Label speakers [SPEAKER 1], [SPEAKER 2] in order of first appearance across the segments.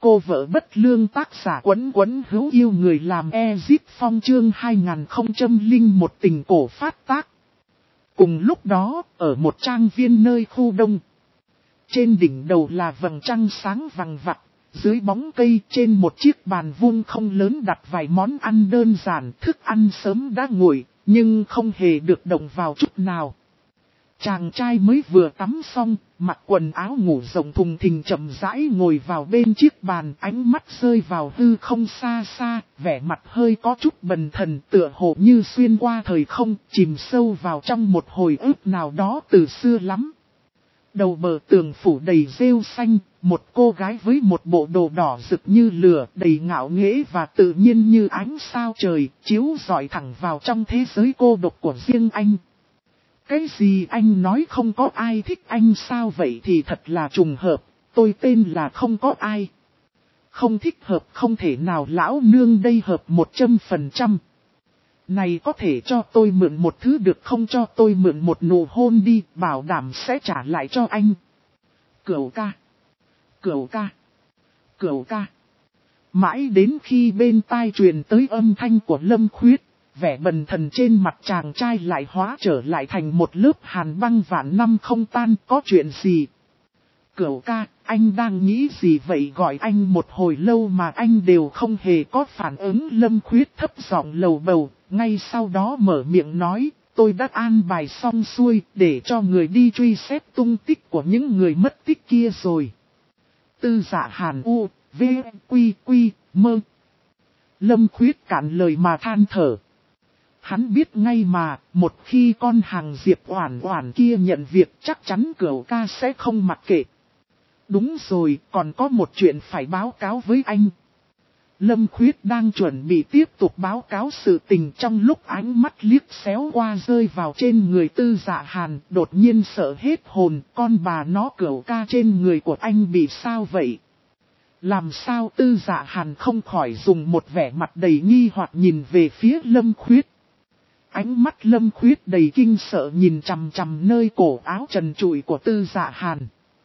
[SPEAKER 1] Cô vợ bất lương tác giả Quấn Quấn hữu yêu người làm Ezip Phong chương 2001 tình cổ phát tác. Cùng lúc đó, ở một trang viên nơi khu đông. Trên đỉnh đầu là vầng trăng sáng vằng vặc, dưới bóng cây trên một chiếc bàn vuông không lớn đặt vài món ăn đơn giản, thức ăn sớm đã nguội, nhưng không hề được động vào chút nào. Chàng trai mới vừa tắm xong, mặc quần áo ngủ rộng thùng thình chậm rãi ngồi vào bên chiếc bàn, ánh mắt rơi vào hư không xa xa, vẻ mặt hơi có chút bần thần tựa hồ như xuyên qua thời không, chìm sâu vào trong một hồi ức nào đó từ xưa lắm. Đầu bờ tường phủ đầy rêu xanh, một cô gái với một bộ đồ đỏ rực như lửa, đầy ngạo nghễ và tự nhiên như ánh sao trời, chiếu rọi thẳng vào trong thế giới cô độc của riêng anh. Cái gì anh nói không có ai thích anh sao vậy thì thật là trùng hợp, tôi tên là không có ai. Không thích hợp không thể nào lão nương đây hợp 100%. Này có thể cho tôi mượn một thứ được không, cho tôi mượn một nụ hôn đi, bảo đảm sẽ trả lại cho anh. Cửu ca, cửu ca, cửu ca. Mãi đến khi bên tai truyền tới âm thanh của Lâm Khuyết, vẻ bần thần trên mặt chàng trai lại hóa trở lại thành một lớp hàn băng vạn năm không tan. Có chuyện gì? Cửu ca, anh đang nghĩ gì vậy? Gọi anh một hồi lâu mà anh đều không hề có phản ứng. Lâm Khuyết thấp giọng lầu bầu, ngay sau đó mở miệng nói, tôi đã an bài xong xuôi để cho người đi truy xét tung tích của những người mất tích kia rồi. Tư Dạ Hàn U, V, Quy, Quy, Mơ. Lâm Khuyết cạn lời mà than thở. Hắn biết ngay mà, một khi con hàng Diệp Oản Oản kia nhận việc chắc chắn Cửu ca sẽ không mặc kệ. Đúng rồi, còn có một chuyện phải báo cáo với anh. Lâm Khuyết đang chuẩn bị tiếp tục báo cáo sự tình trong lúc ánh mắt liếc xéo qua rơi vào trên người Tư Dạ Hàn, đột nhiên sợ hết hồn, con bà nó Cửu ca trên người của anh bị sao vậy? Làm sao? Tư Dạ Hàn không khỏi dùng một vẻ mặt đầy nghi hoặc nhìn về phía Lâm Khuyết. Ánh mắt Lâm Khuyết đầy kinh sợ nhìn chằm chằm nơi cổ áo trần trụi của Tư Dạ Hàn.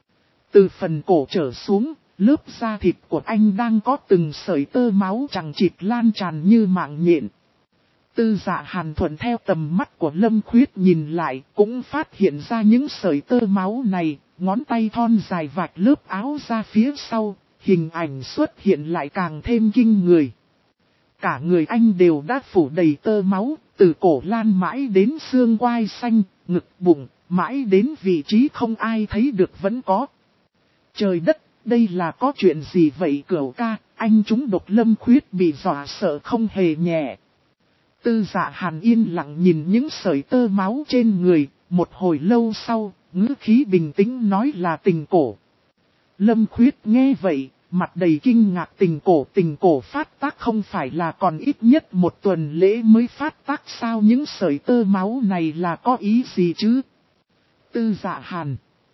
[SPEAKER 1] Từ phần cổ trở xuống, lớp da thịt của anh đang có từng sợi tơ máu chằng chịt lan tràn như mạng nhện. Tư Dạ Hàn thuận theo tầm mắt của Lâm Khuyết nhìn lại, cũng phát hiện ra những sợi tơ máu này, ngón tay thon dài vạch lớp áo ra phía sau, hình ảnh xuất hiện lại càng thêm kinh người. Cả người anh đều đã phủ đầy tơ máu, từ cổ lan mãi đến xương quai xanh, ngực bụng, mãi đến vị trí không ai thấy được vẫn có. Trời đất, đây là có chuyện gì vậy Cửu ca? Anh trúng độc. Lâm Khuyết bị dọa sợ không hề nhẹ. Tư Dạ Hàn yên lặng nhìn những sợi tơ máu trên người, một hồi lâu sau, ngữ khí bình tĩnh nói là tình cổ. Lâm Khuyết nghe vậy, mặt đầy kinh ngạc. Tình cổ phát tác không phải là còn ít nhất một tuần lễ mới phát tác sao? Những sợi tơ máu này là có ý gì chứ? Tư Dạ Hàn.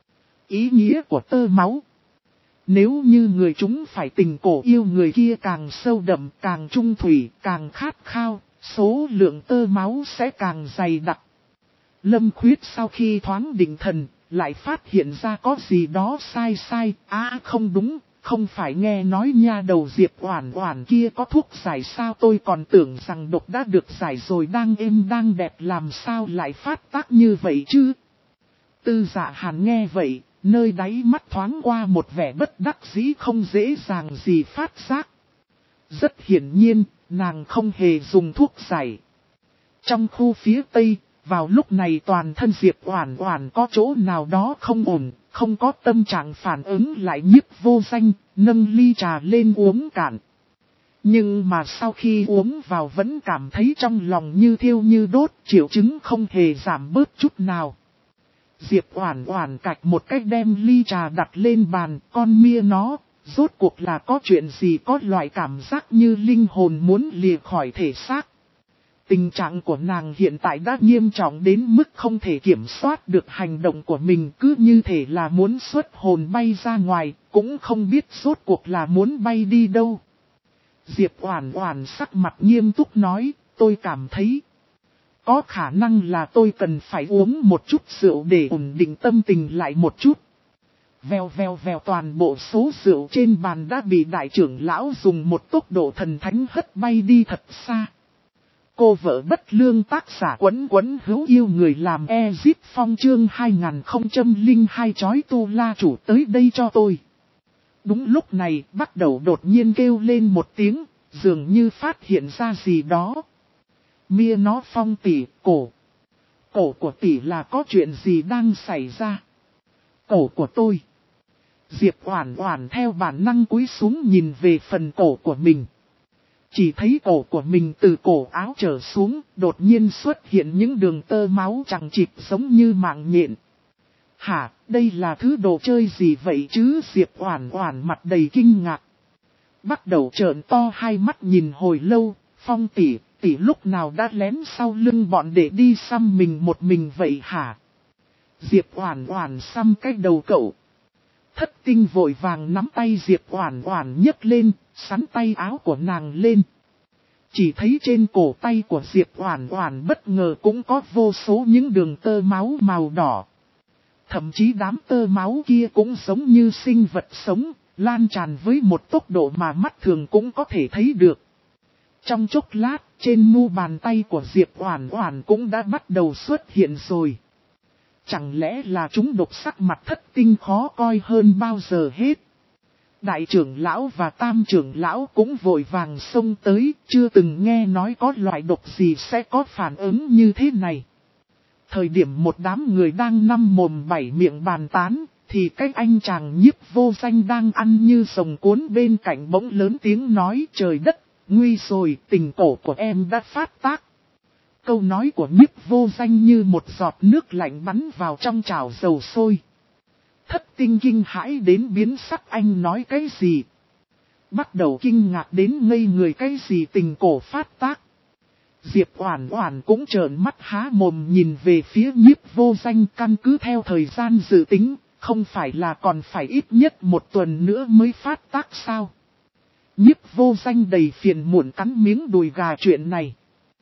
[SPEAKER 1] Ý nghĩa của tơ máu. Nếu như người chúng phải tình cổ yêu người kia càng sâu đậm, càng trung thủy, càng khát khao, số lượng tơ máu sẽ càng dày đặc. Lâm Khuyết sau khi thoáng định thần, lại phát hiện ra có gì đó sai. Không đúng, không phải nghe nói nha đầu Diệp Oản Oản kia có thuốc giải sao? Tôi còn tưởng rằng độc đã được giải rồi, đang êm đang đẹp, làm sao lại phát tác như vậy chứ? Tư Dạ Hàn nghe vậy, nơi đáy mắt thoáng qua một vẻ bất đắc dĩ không dễ dàng gì phát giác. Rất hiển nhiên, nàng không hề dùng thuốc giải. Trong khu phía Tây, vào lúc này toàn thân Diệp Oản Oản có chỗ nào đó không ổn, không có tâm trạng phản ứng lại nhiếp vô danh, nâng ly trà lên uống cạn. Nhưng mà sau khi uống vào vẫn cảm thấy trong lòng như thiêu như đốt, triệu chứng không hề giảm bớt chút nào. Diệp Oản Oản cạch một cách đem ly trà đặt lên bàn, con mia nó, rốt cuộc là có chuyện gì? Có loại cảm giác như linh hồn muốn lìa khỏi thể xác. Tình trạng của nàng hiện tại đã nghiêm trọng đến mức không thể kiểm soát được hành động của mình, cứ như thể là muốn xuất hồn bay ra ngoài, cũng không biết rốt cuộc là muốn bay đi đâu. Diệp Oản Oản sắc mặt nghiêm túc nói, tôi cảm thấy có khả năng là tôi cần phải uống một chút rượu để ổn định tâm tình lại một chút. Vèo vèo vèo, toàn bộ số rượu trên bàn đã bị đại trưởng lão dùng một tốc độ thần thánh hất bay đi thật xa. Cô vợ bất lương tác giả Quấn Quấn hữu yêu người làm Ezip Phong chương 2002 chói tu la chủ tới đây cho tôi. Đúng lúc này bắt đầu đột nhiên kêu lên một tiếng, dường như phát hiện ra gì đó. Mia nó Phong tỷ, cổ của tỷ là có chuyện gì đang xảy ra? Cổ của tôi. Diệp Oản Oản theo bản năng cúi xuống nhìn về phần cổ của mình. Chỉ thấy cổ của mình từ cổ áo trở xuống, đột nhiên xuất hiện những đường tơ máu chằng chịt giống như mạng nhện. Hả, đây là thứ đồ chơi gì vậy chứ? Diệp Oản Oản mặt đầy kinh ngạc. Bắt đầu trợn to hai mắt nhìn hồi lâu, Phong tỷ lúc nào đã lén sau lưng bọn để đi xăm mình một mình vậy hả? Diệp Oản Oản xăm cái đầu cậu. Thất Tinh vội vàng nắm tay Diệp Oản Oản nhấc lên, xắn tay áo của nàng lên. Chỉ thấy trên cổ tay của Diệp Oản Oản bất ngờ cũng có vô số những đường tơ máu màu đỏ. Thậm chí đám tơ máu kia cũng giống như sinh vật sống, lan tràn với một tốc độ mà mắt thường cũng có thể thấy được. Trong chốc lát, trên mu bàn tay của Diệp Oản Oản cũng đã bắt đầu xuất hiện rồi. Chẳng lẽ là chúng độc sắc mặt Thất Tinh khó coi hơn bao giờ hết. Đại trưởng lão và tam trưởng lão cũng vội vàng xông tới, chưa từng nghe nói có loại độc gì sẽ có phản ứng như thế này. Thời điểm một đám người đang năm mồm bảy miệng bàn tán, thì cái anh chàng Nhiếp Vô Danh đang ăn như sồng cuốn bên cạnh bỗng lớn tiếng nói: trời đất, nguy rồi, tình cổ của em đã phát tác. Câu nói của Nhiếp Vô Danh như một giọt nước lạnh bắn vào trong chảo dầu sôi. Thất Tinh kinh hãi đến biến sắc, anh nói cái gì? Bắt đầu kinh ngạc đến ngây người, cái gì tình cổ phát tác? Diệp Oản Oản cũng trợn mắt há mồm nhìn về phía Nhiếp Vô Danh, căn cứ theo thời gian dự tính, không phải là còn phải ít nhất một tuần nữa mới phát tác sao? Nhiếp Vô Danh đầy phiền muộn cắn miếng đùi gà, chuyện này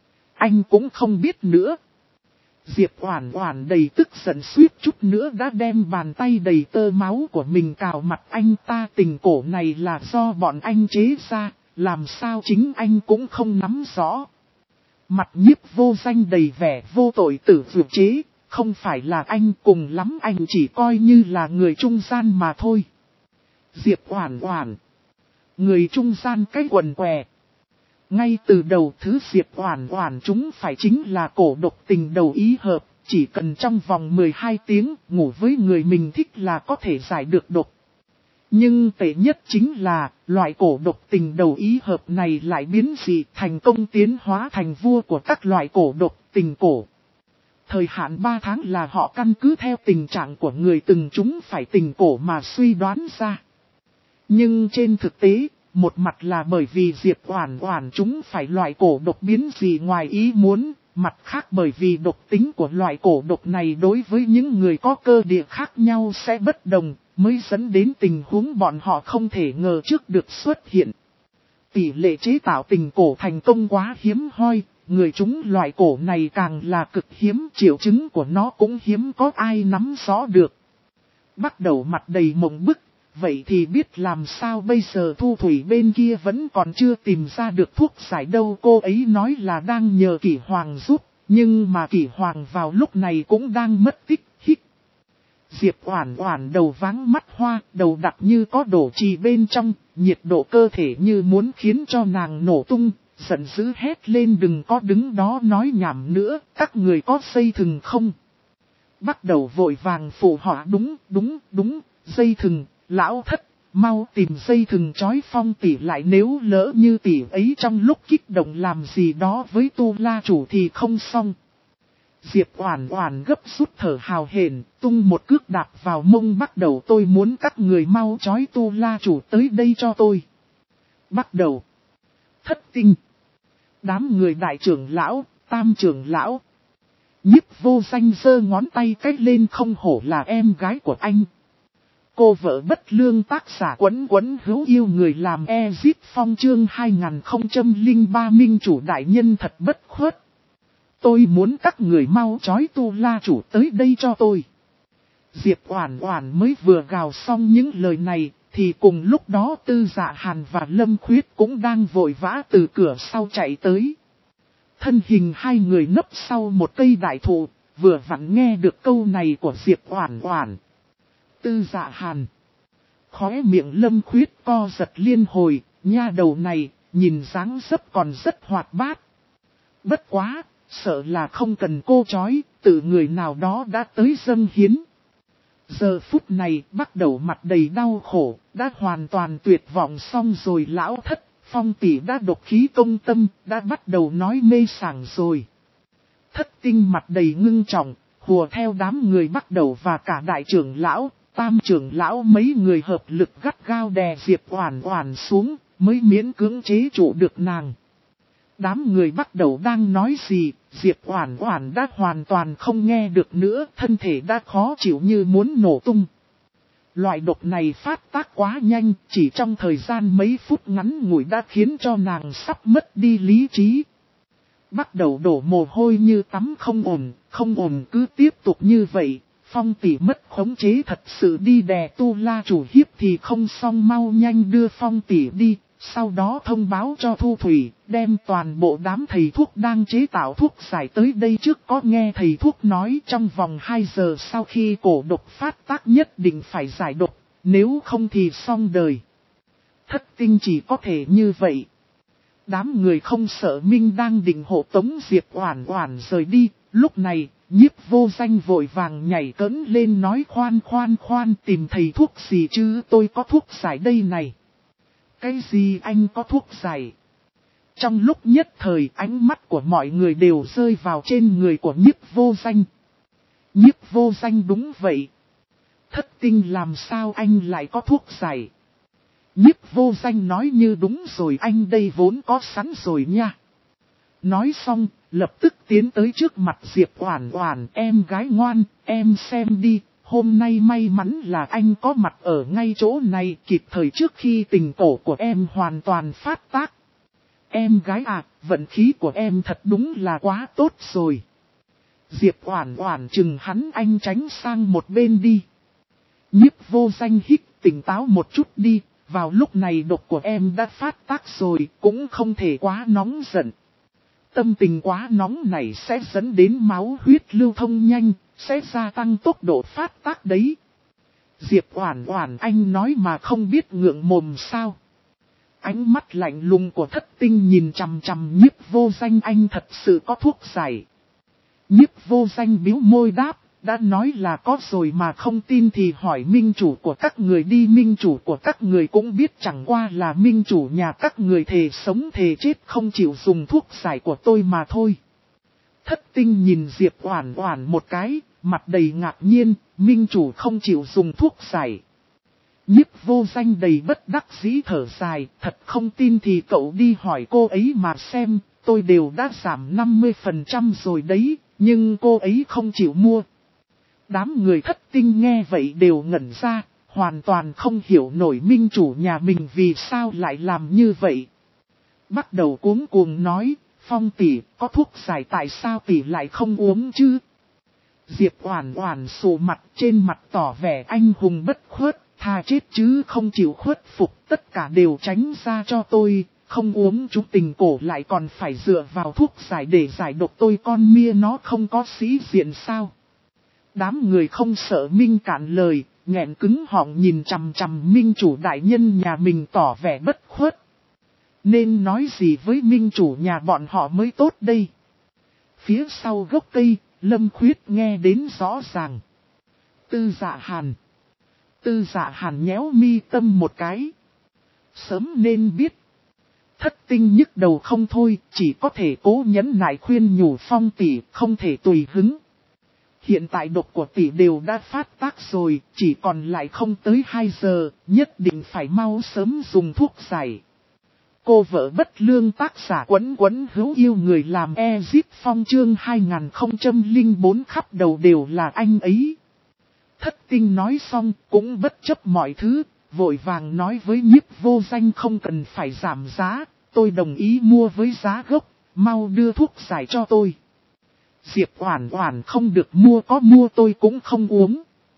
[SPEAKER 1] anh cũng không biết nữa. Diệp Oản Oản đầy tức giận suýt chút nữa đã đem bàn tay đầy tơ máu của mình cào mặt anh ta. Tình cổ này là do bọn anh chế ra, làm sao chính anh cũng không nắm rõ. Mặt Nhiếp Vô Danh đầy vẻ vô tội tử vượt chế, không phải là anh, cùng lắm anh chỉ coi như là người trung gian mà thôi. Diệp Oản Oản, người trung gian cái quần què. Ngay từ đầu thứ Diệp Oản Oản chúng phải chính là cổ độc tình đầu ý hợp, chỉ cần trong vòng 12 tiếng ngủ với người mình thích là có thể giải được độc. Nhưng tệ nhất chính là, loại cổ độc tình đầu ý hợp này lại biến dị thành công tiến hóa thành vua của các loại cổ độc tình cổ. Thời hạn 3 tháng là họ căn cứ theo tình trạng của người từng chúng phải tình cổ mà suy đoán ra. Nhưng trên thực tế, một mặt là bởi vì Diệp Oản Oản chúng phải loại cổ độc biến dị ngoài ý muốn, mặt khác bởi vì độc tính của loại cổ độc này đối với những người có cơ địa khác nhau sẽ bất đồng, mới dẫn đến tình huống bọn họ không thể ngờ trước được xuất hiện. Tỷ lệ chế tạo tình cổ thành công quá hiếm hoi, người chúng loại cổ này càng là cực hiếm, triệu chứng của nó cũng hiếm có ai nắm rõ được. Bắt đầu mặt đầy mộng bức. Vậy thì biết làm sao bây giờ? Thu Thủy bên kia vẫn còn chưa tìm ra được thuốc giải đâu. Cô ấy nói là đang nhờ Kỷ Hoàng giúp, nhưng mà Kỷ Hoàng vào lúc này cũng đang mất tích. Hít. Diệp Oản Oản đầu váng mắt hoa, đầu đặc như có đổ trì bên trong, nhiệt độ cơ thể như muốn khiến cho nàng nổ tung, giận dữ hét lên: đừng có đứng đó nói nhảm nữa, các người có dây thừng không? Bắt đầu vội vàng phụ họa: đúng, dây thừng. Lão Thất, mau tìm dây thừng trói Phong tỷ lại, nếu lỡ như tỷ ấy trong lúc kích động làm gì đó với tu la chủ thì không xong. Diệp Oản Oản gấp rút thở hào hển, tung một cước đạp vào mông bắt đầu: tôi muốn các người mau trói tu la chủ tới đây cho tôi. Bắt đầu. Thất Tinh, đám người đại trưởng lão, tam trưởng lão. Nhiếp Vô Danh giơ ngón tay cách lên: không hổ là em gái của anh. Cô vợ bất lương tác giả Quấn Quấn hữu yêu người làm Ezip Phong chương 2003 minh chủ đại nhân thật bất khuất. Tôi muốn các người mau trói tu la chủ tới đây cho tôi. Diệp Oản Oản mới vừa gào xong những lời này, thì cùng lúc đó Tư Dạ Hàn và Lâm Khuyết cũng đang vội vã từ cửa sau chạy tới. Thân hình hai người nấp sau một cây đại thụ, vừa vặn nghe được câu này của Diệp Oản Oản. Tư Dạ Hàn. Khóe miệng Lâm Khuyết co giật liên hồi, nha đầu này, nhìn dáng dấp còn rất hoạt bát. Bất quá, sợ là không cần cô chói, tự người nào đó đã tới dâng hiến. Giờ phút này bắt đầu mặt đầy đau khổ, đã hoàn toàn tuyệt vọng xong rồi lão thất, Phong tỷ đã độc khí công tâm, đã bắt đầu nói mê sảng rồi. Thất tinh mặt đầy ngưng trọng, hùa theo đám người bắt đầu và cả đại trưởng lão, tam trưởng lão mấy người hợp lực gắt gao đè Diệp Oản Oản xuống, mới miễn cưỡng chế trụ được nàng. Đám người bắt đầu đang nói gì, Diệp Oản Oản đã hoàn toàn không nghe được nữa, thân thể đã khó chịu như muốn nổ tung. Loại độc này phát tác quá nhanh, chỉ trong thời gian mấy phút ngắn ngủi đã khiến cho nàng sắp mất đi lý trí. Bắt đầu đổ mồ hôi như tắm không ổn cứ tiếp tục như vậy, Phong tỷ mất khống chế thật sự đi đè Tu La chủ hiếp thì không xong, mau nhanh đưa Phong tỷ đi. Sau đó thông báo cho Thu Thủy, đem toàn bộ đám thầy thuốc đang chế tạo thuốc giải tới đây trước. Có nghe thầy thuốc nói trong vòng 2 giờ sau khi cổ độc phát tác nhất định phải giải độc, nếu không thì xong đời. Thất tinh chỉ có thể như vậy. Đám người không sợ Minh đang định hộ tống Diệp Oản Oản rời đi, lúc này, Nhiếp Vô Danh vội vàng nhảy cẫng lên nói khoan tìm thầy thuốc gì chứ, tôi có thuốc giải đây này. Cái gì anh có thuốc giải? Trong lúc nhất thời ánh mắt của mọi người đều rơi vào trên người của Nhiếp Vô Danh. Nhiếp Vô Danh đúng vậy. Thất tinh làm sao anh lại có thuốc giải? Nhiếp Vô Danh nói như đúng rồi, anh đây vốn có sẵn rồi nha. Nói xong, lập tức tiến tới trước mặt Diệp Oản Oản, em gái ngoan, em xem đi. Hôm nay may mắn là anh có mặt ở ngay chỗ này kịp thời trước khi tình cổ của em hoàn toàn phát tác. Em gái à, vận khí của em thật đúng là quá tốt rồi. Diệp Oản Oản chừng hắn, anh tránh sang một bên đi. Nhiếp Vô Danh hít, tỉnh táo một chút đi, vào lúc này độc của em đã phát tác rồi, cũng không thể quá nóng giận. Tâm tình quá nóng này sẽ dẫn đến máu huyết lưu thông nhanh, sẽ gia tăng tốc độ phát tác đấy. Diệp Oản Oản, anh nói mà không biết ngượng mồm sao? Ánh mắt lạnh lùng của Thất tinh nhìn chằm chằm Nhiếp Vô Danh, anh thật sự có thuốc giải. Nhiếp Vô Danh bĩu môi đáp, đã nói là có rồi mà không tin thì hỏi minh chủ của các người đi, minh chủ của các người cũng biết chẳng qua là minh chủ nhà các người thề sống thề chết không chịu dùng thuốc giải của tôi mà thôi. Thất tinh nhìn Diệp Oản Oản một cái, mặt đầy ngạc nhiên, minh chủ không chịu dùng thuốc giải. Nhiếp Vô Danh đầy bất đắc dĩ thở dài, thật không tin thì cậu đi hỏi cô ấy mà xem, tôi đều đã giảm 50% rồi đấy, nhưng cô ấy không chịu mua. Đám người Thất tinh nghe vậy đều ngẩn ra, hoàn toàn không hiểu nổi minh chủ nhà mình vì sao lại làm như vậy. Bắt đầu cuống cuồng nói, Phong tỷ, có thuốc giải tại sao tỷ lại không uống chứ? Diệp Oản Oản sụ mặt, trên mặt tỏ vẻ anh hùng bất khuất, thà chết chứ không chịu khuất phục, tất cả đều tránh ra cho tôi, không uống chúng tình cổ lại còn phải dựa vào thuốc giải để giải độc, tôi con mia nó không có sĩ diện sao? Đám người không sợ Minh cạn lời, nghẹn cứng họng nhìn chằm chằm minh chủ đại nhân nhà mình tỏ vẻ bất khuất. Nên nói gì với minh chủ nhà bọn họ mới tốt đây? Phía sau gốc cây, Lâm Khuyết nghe đến rõ ràng. Tư Dạ Hàn. Tư Dạ Hàn nhéo mi tâm một cái. Sớm nên biết. Thất tinh nhức đầu không thôi, chỉ có thể cố nhẫn nại khuyên nhủ Phong tỷ không thể tùy hứng. Hiện tại độc của tỷ đều đã phát tác rồi, chỉ còn lại không tới 2 giờ, nhất định phải mau sớm dùng thuốc giải. Cô vợ bất lương tác giả Quấn Quấn hữu yêu người làm Ezip Phong chương 2004 khắp đầu đều là anh ấy. Thất tinh nói xong cũng bất chấp mọi thứ, vội vàng nói với Nhiếp Vô Danh không cần phải giảm giá, tôi đồng ý mua với giá gốc, mau đưa thuốc giải cho tôi. Diệp Oản Oản không được mua, có mua tôi cũng không uống.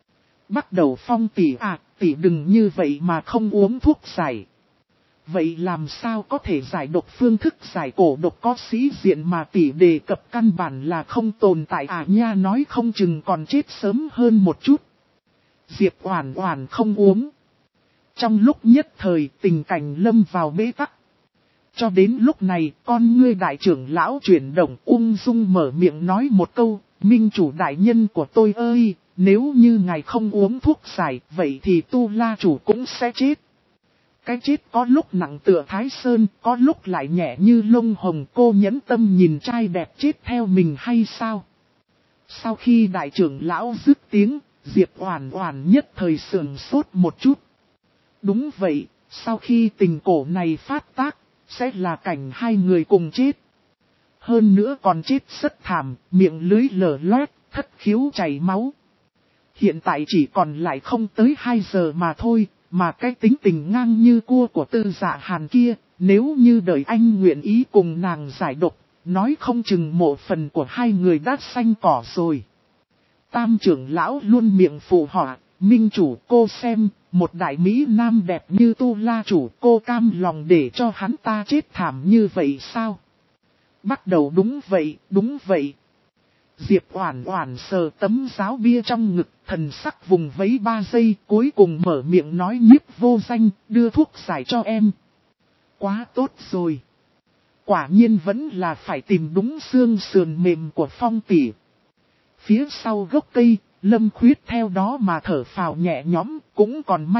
[SPEAKER 1] Bắt đầu Phong tỷ à, tỷ đừng như vậy mà không uống thuốc giải. Vậy làm sao có thể giải độc, phương thức giải cổ độc có sĩ diện mà tỷ đề cập căn bản là không tồn tại à nha, nói không chừng còn chết sớm hơn một chút. Diệp Oản Oản không uống. Trong lúc nhất thời tình cảnh lâm vào bế tắc. Cho đến lúc này con ngươi đại trưởng lão chuyển động, ung dung mở miệng nói một câu, minh chủ đại nhân của tôi ơi, nếu như ngài không uống thuốc giải vậy thì Tu La chủ cũng sẽ chết. Cái chết có lúc nặng tựa Thái Sơn, có lúc lại nhẹ như lông hồng, cô nhẫn tâm nhìn trai đẹp chết theo mình hay sao? Sau khi đại trưởng lão dứt tiếng, Diệp Oản Oản nhất thời sửng sốt một chút. Đúng vậy, sau khi tình cổ này phát tác, sẽ là cảnh hai người cùng chết. Hơn nữa còn chết rất thảm, miệng lưỡi lở loét, thất khiếu chảy máu. Hiện tại chỉ còn lại không tới 2 giờ mà thôi, mà cái tính tình ngang như cua của Tư Dạ Hàn kia, nếu như đợi anh nguyện ý cùng nàng giải độc, nói không chừng mộ phần của hai người đã xanh cỏ rồi. Tam trưởng lão luôn miệng phụ họa, minh chủ cô xem, một đại mỹ nam đẹp như Tu La chủ, cô cam lòng để cho hắn ta chết thảm như vậy sao? Bắt đầu đúng vậy, đúng vậy. Diệp Oản Oản sờ tấm giáo bia trong ngực, thần sắc vùng vẫy 3 giây, cuối cùng mở miệng nói, Nhiếp Vô Danh, đưa thuốc giải cho em. Quá tốt rồi. Quả nhiên vẫn là phải tìm đúng xương sườn mềm của Phong tỷ. Phía sau gốc cây, Lâm Khuyết theo đó mà thở phào nhẹ nhõm, cũng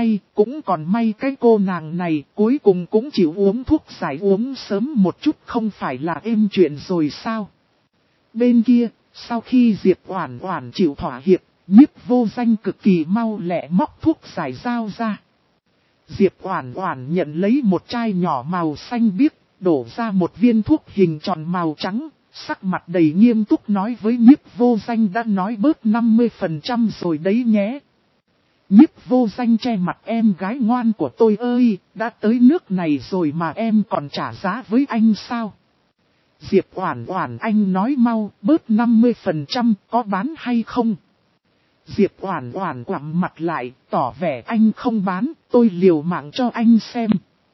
[SPEAKER 1] còn may cái cô nàng này cuối cùng cũng chịu uống thuốc giải, uống sớm một chút không phải là êm chuyện rồi sao. Bên kia, sau khi Diệp Oản Oản chịu thỏa hiệp, Nhiếp Vô Danh cực kỳ mau lẹ móc thuốc giải giao ra. Diệp Oản Oản nhận lấy một chai nhỏ màu xanh biếc, đổ ra một viên thuốc hình tròn màu trắng, sắc mặt đầy nghiêm túc nói với Nhiếp Vô Danh, đã nói bớt 50% rồi đấy nhé. Nhiếp Vô Danh che mặt, em gái ngoan của tôi ơi, đã tới nước này rồi mà em còn trả giá với anh sao? Diệp Oản Oản, anh nói mau, bớt 50% có bán hay không? Diệp Oản Oản quặm mặt lại, tỏ vẻ anh không bán, tôi liều mạng cho anh xem.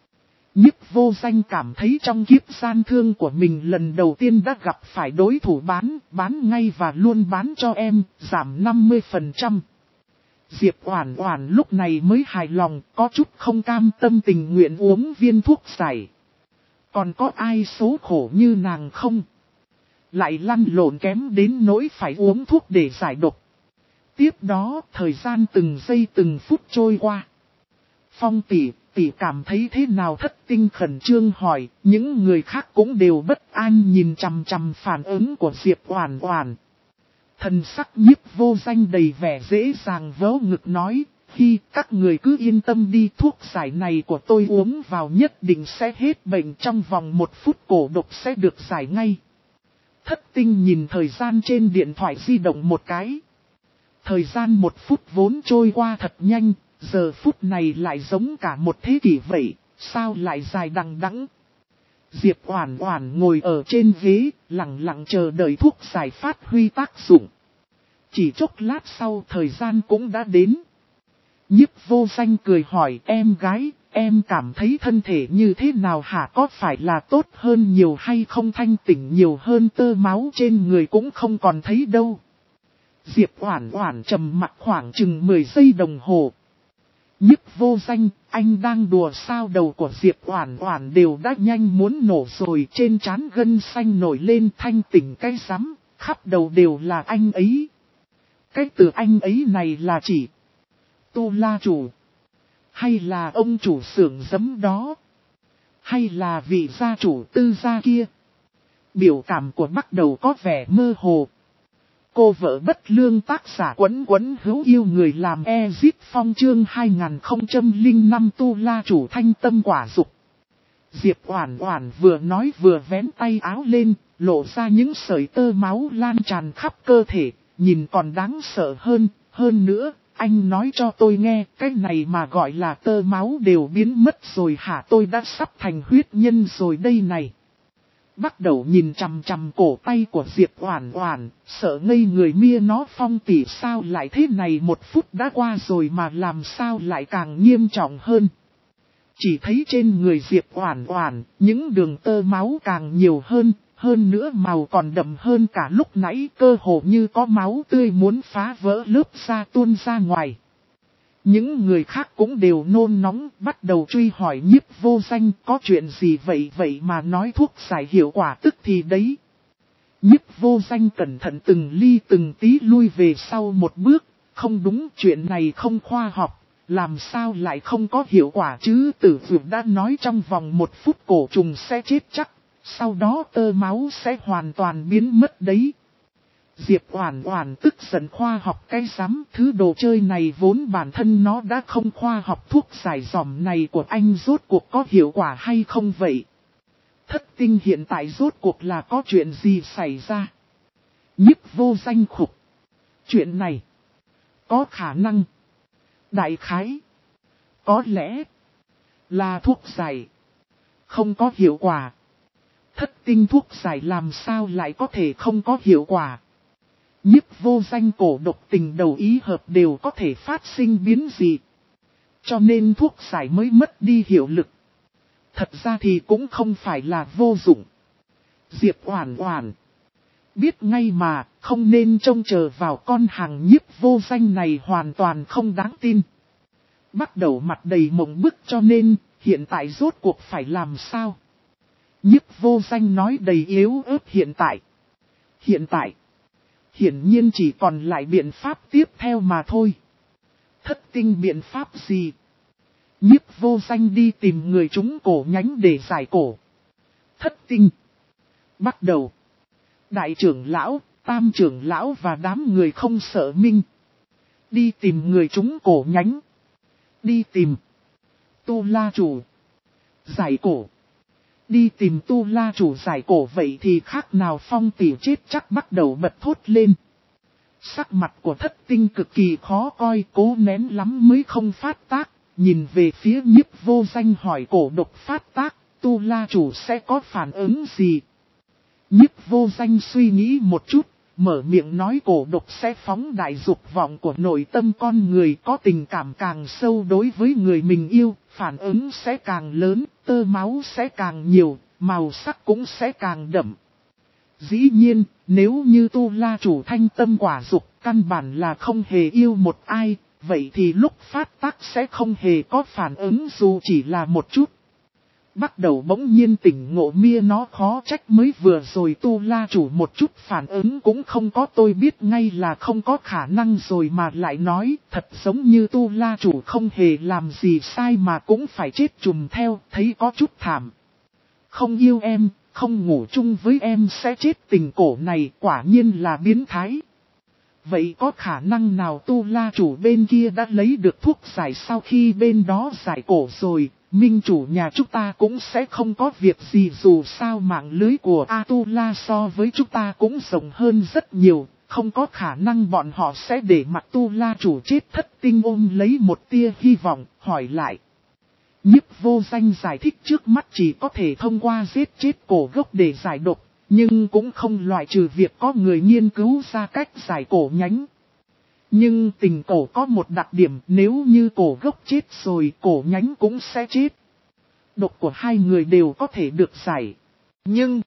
[SPEAKER 1] Nhiếp Vô Danh cảm thấy trong kiếp gian thương của mình lần đầu tiên đã gặp phải đối thủ bán ngay và luôn bán cho em, giảm 50%. Diệp Oản Oản lúc này mới hài lòng, có chút không cam tâm tình nguyện uống viên thuốc giải. Còn có ai số khổ như nàng không? Lại lăn lộn kém đến nỗi phải uống thuốc để giải độc. Tiếp đó, thời gian từng giây từng phút trôi qua. Phong tỷ cảm thấy thế nào? Thất Tinh khẩn trương hỏi, những người khác cũng đều bất an nhìn chằm chằm phản ứng của Diệp Oản Oản. Thần sắc Nhiếp Vô Danh đầy vẻ dễ dàng vớ ngực nói, các người cứ yên tâm đi, thuốc giải này của tôi uống vào nhất định sẽ hết bệnh, trong vòng 1 phút cổ độc sẽ được giải ngay. Thất Tinh nhìn thời gian trên điện thoại di động một cái. Thời gian 1 phút vốn trôi qua thật nhanh, giờ phút này lại giống cả một thế kỷ vậy, sao lại dài đằng đẵng. Diệp Oản Oản ngồi ở trên ghế, lặng lặng chờ đợi thuốc giải phát huy tác dụng. Chỉ chốc lát sau thời gian cũng đã đến. Nhiếp Vô Danh cười hỏi, em gái, em cảm thấy thân thể như thế nào hả? Có phải là tốt hơn nhiều hay không, thanh tỉnh nhiều hơn, tơ máu trên người cũng không còn thấy đâu. Diệp Oản Oản trầm mặc khoảng chừng 10 giây đồng hồ. Nhiếp Vô Danh, anh đang đùa sao? Đầu của Diệp Oản Oản đều đã nhanh muốn nổ rồi, trên trán gân xanh nổi lên, thanh tỉnh cái rắm, khắp đầu đều là anh ấy. Cái từ anh ấy này là chỉ Tu La chủ, hay là ông chủ xưởng giấm đó, hay là vị gia chủ Tư gia kia? Biểu cảm của Bắc Đầu có vẻ mơ hồ. Cô vợ bất lương, tác giả Quấn Quấn hữu yêu người làm Ezip Phong, chương 2005 Tu La chủ thanh tâm quả dục. Diệp Oản Oản vừa nói vừa vén tay áo lên, lộ ra những sợi tơ máu lan tràn khắp cơ thể, nhìn còn đáng sợ hơn nữa, anh nói cho tôi nghe, cái này mà gọi là tơ máu đều biến mất rồi hả? Tôi đã sắp thành huyết nhân rồi đây này. Bắt đầu nhìn chằm chằm cổ tay của Diệp Oản Oản, sợ ngây người mia nó. Phong tỷ sao lại thế này, 1 phút đã qua rồi mà làm sao lại càng nghiêm trọng hơn. Chỉ thấy trên người Diệp Oản Oản, những đường tơ máu càng nhiều hơn nữa màu còn đậm hơn cả lúc nãy, cơ hồ như có máu tươi muốn phá vỡ lớp da tuôn ra ngoài. Những người khác cũng đều nôn nóng, bắt đầu truy hỏi Nhiếp Vô Danh có chuyện gì vậy mà nói thuốc giải hiệu quả tức thì đấy. Nhiếp Vô Danh cẩn thận từng ly từng tí lui về sau một bước, không đúng, chuyện này không khoa học, làm sao lại không có hiệu quả chứ. Tử Dược đã nói trong vòng 1 phút cổ trùng sẽ chết chắc, sau đó tơ máu sẽ hoàn toàn biến mất đấy. Diệp Oản Oản tức giận, khoa học cái rắm, thứ đồ chơi này vốn bản thân nó đã không khoa học, thuốc giải dòm này của anh rốt cuộc có hiệu quả hay không vậy? Thất tinh hiện tại rốt cuộc là có chuyện gì xảy ra? Nhiếp Vô Danh khục. Chuyện này có khả năng, đại khái, có lẽ là thuốc giải không có hiệu quả. Thất tinh thuốc giải làm sao lại có thể không có hiệu quả? Nhiếp Vô Danh cổ độc tình đầu ý hợp đều có thể phát sinh biến dị, cho nên thuốc giải mới mất đi hiệu lực. Thật ra thì cũng không phải là vô dụng. Diệp Oản Oản biết ngay mà, không nên trông chờ vào con hàng Nhiếp Vô Danh này, hoàn toàn không đáng tin. Bắt đầu mặt đầy mộng bức, cho nên hiện tại rốt cuộc phải làm sao? Nhiếp Vô Danh nói đầy yếu ớt. Hiện tại hiển nhiên chỉ còn lại biện pháp tiếp theo mà thôi. Thất tinh biện pháp gì? Nhiếp Vô Danh đi tìm người trúng cổ nhánh để giải cổ. Thất tinh bắt đầu. Đại trưởng lão, tam trưởng lão và đám người không sợ minh đi tìm người trúng cổ nhánh. Đi tìm Tu La Chủ giải cổ. Đi tìm Tu La Chủ giải cổ, vậy thì khác nào Phong tỷ chết chắc, bắt đầu bật thốt lên. Sắc mặt của thất tinh cực kỳ khó coi, cố nén lắm mới không phát tác, nhìn về phía Nhiếp Vô Danh hỏi cổ độc phát tác, Tu La Chủ sẽ có phản ứng gì? Nhiếp Vô Danh suy nghĩ một chút, mở miệng nói cổ độc sẽ phóng đại dục vọng của nội tâm con người, có tình cảm càng sâu đối với người mình yêu, phản ứng sẽ càng lớn, tơ máu sẽ càng nhiều, màu sắc cũng sẽ càng đậm. Dĩ nhiên, nếu như Tu La Chủ thanh tâm quả dục, căn bản là không hề yêu một ai, vậy thì lúc phát tác sẽ không hề có phản ứng dù chỉ là một chút. Bắt đầu bỗng nhiên tỉnh ngộ mia nó, khó trách mới vừa rồi Tu La Chủ một chút phản ứng cũng không có, tôi biết ngay là không có khả năng rồi mà lại nói, thật giống như Tu La Chủ không hề làm gì sai mà cũng phải chết chùm theo, thấy có chút thảm. Không yêu em, không ngủ chung với em sẽ chết, tình cổ này quả nhiên là biến thái. Vậy có khả năng nào Tu La Chủ bên kia đã lấy được thuốc giải sau khi bên đó giải cổ rồi, minh chủ nhà chúng ta cũng sẽ không có việc gì, dù sao mạng lưới của Atula so với chúng ta cũng rộng hơn rất nhiều, không có khả năng bọn họ sẽ để mặt Tu La Chủ chết. Thất tinh ôm lấy một tia hy vọng, hỏi lại. Nhiếp Vô Danh giải thích trước mắt chỉ có thể thông qua giết chết cổ gốc để giải độc, nhưng cũng không loại trừ việc có người nghiên cứu ra cách giải cổ nhánh. Nhưng tình cổ có một đặc điểm, nếu như cổ gốc chết rồi cổ nhánh cũng sẽ chết. Độc của hai người đều có thể được giải. Nhưng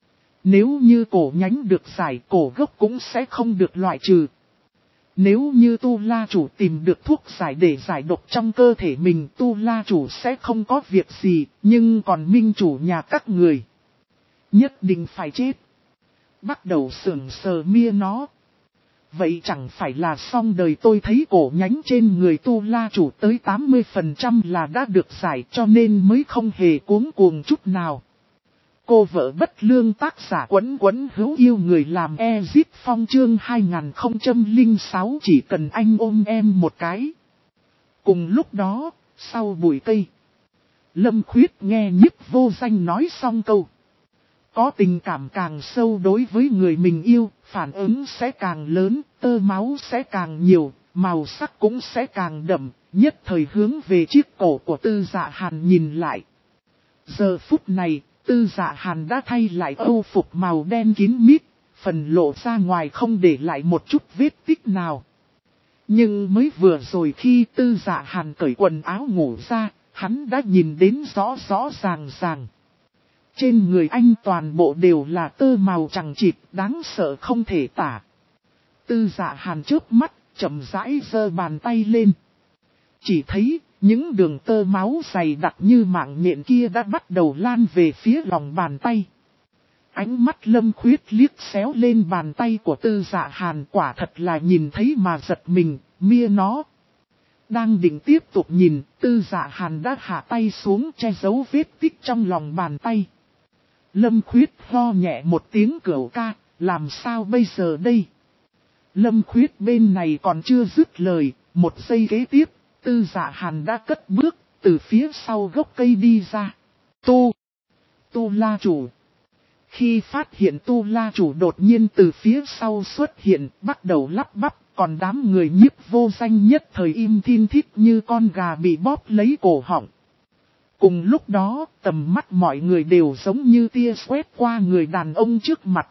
[SPEAKER 1] nếu như cổ nhánh được giải, cổ gốc cũng sẽ không được loại trừ. Nếu như Tu La Chủ tìm được thuốc giải để giải độc trong cơ thể mình, Tu La Chủ sẽ không có việc gì, nhưng còn minh chủ nhà các người nhất định phải chết. Bắt đầu sưởng sờ mia nó. Vậy chẳng phải là xong đời, tôi thấy cổ nhánh trên người Tu La Chủ tới 80% là đã được giải, cho nên mới không hề cuống cuồng chút nào. Cô vợ bất lương, tác giả Quấn Quấn hữu yêu người làm Ezip Phong, chương 2006, chỉ cần anh ôm em một cái. Cùng lúc đó, sau bụi cây, Lâm Khuyết nghe Nhiếp Vô Danh nói xong câu. Có tình cảm càng sâu đối với người mình yêu, phản ứng sẽ càng lớn, tơ máu sẽ càng nhiều, màu sắc cũng sẽ càng đậm, nhất thời hướng về chiếc cổ của Tư Dạ Hàn nhìn lại. Giờ phút này, Tư Dạ Hàn đã thay lại âu phục màu đen kín mít, phần lộ ra ngoài không để lại một chút vết tích nào. Nhưng mới vừa rồi khi Tư Dạ Hàn cởi quần áo ngủ ra, hắn đã nhìn đến rõ ràng. Trên người anh toàn bộ đều là tơ màu chằng chịt, đáng sợ không thể tả. Tư Dạ Hàn chớp mắt, chậm rãi giơ bàn tay lên. Chỉ thấy, những đường tơ máu dày đặc như mạng nhện kia đã bắt đầu lan về phía lòng bàn tay. Ánh mắt Lâm Khuyết liếc xéo lên bàn tay của Tư Dạ Hàn, quả thật là nhìn thấy mà giật mình, mia nó. Đang định tiếp tục nhìn, Tư Dạ Hàn đã hạ tay xuống che giấu vết tích trong lòng bàn tay. Lâm Khuyết ho nhẹ một tiếng cửu ca, làm sao bây giờ đây? Lâm Khuyết bên này còn chưa dứt lời, một giây kế tiếp, Tư Dạ Hàn đã cất bước, từ phía sau gốc cây đi ra. Tu La Chủ. Khi phát hiện Tu La Chủ đột nhiên từ phía sau xuất hiện, bắt đầu lắp bắp, còn đám người nhiếp vô danh nhất thời im thin thít như con gà bị bóp lấy cổ họng. Cùng lúc đó, tầm mắt mọi người đều giống như tia quét qua người đàn ông trước mặt.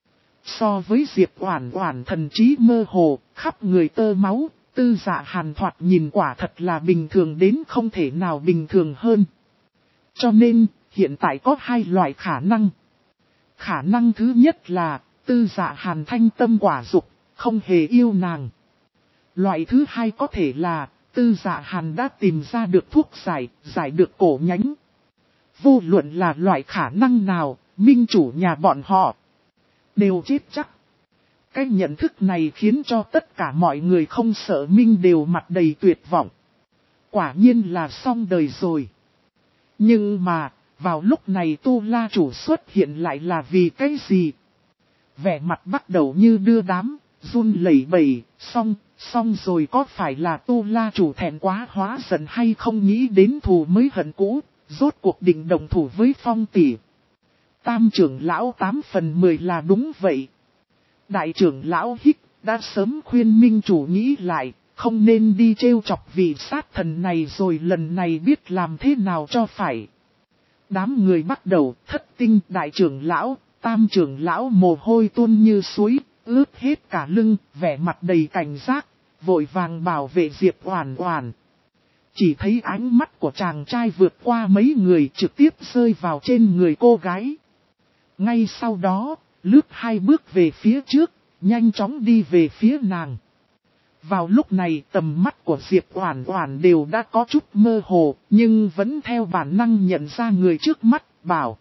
[SPEAKER 1] So với Diệp Oản Oản thần trí mơ hồ, khắp người tơ máu, Tư Dạ Hàn thoạt nhìn quả thật là bình thường đến không thể nào bình thường hơn. Cho nên, hiện tại có hai loại khả năng. Khả năng thứ nhất là, Tư Dạ Hàn thanh tâm quả dục, không hề yêu nàng. Loại thứ hai có thể là, Tư Dạ Hàn đã tìm ra được thuốc giải được cổ nhánh. Vô luận là loại khả năng nào, minh chủ nhà bọn họ đều chết chắc. Cái nhận thức này khiến cho tất cả mọi người không sợ Minh đều mặt đầy tuyệt vọng. Quả nhiên là xong đời rồi. Nhưng mà, vào lúc này Tu La Chủ xuất hiện lại là vì cái gì? Vẻ mặt bắt đầu như đưa đám, run lẩy bẩy, xong rồi có phải là Tu La Chủ thẹn quá hóa giận hay không nghĩ đến thù mới hận cũ, rốt cuộc định đồng thủ với Phong tỷ. Tam trưởng lão 8 phần 10 là đúng vậy. Đại trưởng lão Hích đã sớm khuyên Minh Chủ nghĩ lại, không nên đi trêu chọc vị sát thần này rồi lần này biết làm thế nào cho phải. Đám người bắt đầu thất tinh, đại trưởng lão, tam trưởng lão mồ hôi tuôn như suối, ướt hết cả lưng, vẻ mặt đầy cảnh giác, vội vàng bảo vệ Diệp Oản Oản. Chỉ thấy ánh mắt của chàng trai vượt qua mấy người trực tiếp rơi vào trên người cô gái. Ngay sau đó, lướt 2 bước về phía trước, nhanh chóng đi về phía nàng. Vào lúc này tầm mắt của Diệp Oản Oản đều đã có chút mơ hồ, nhưng vẫn theo bản năng nhận ra người trước mắt, bảo.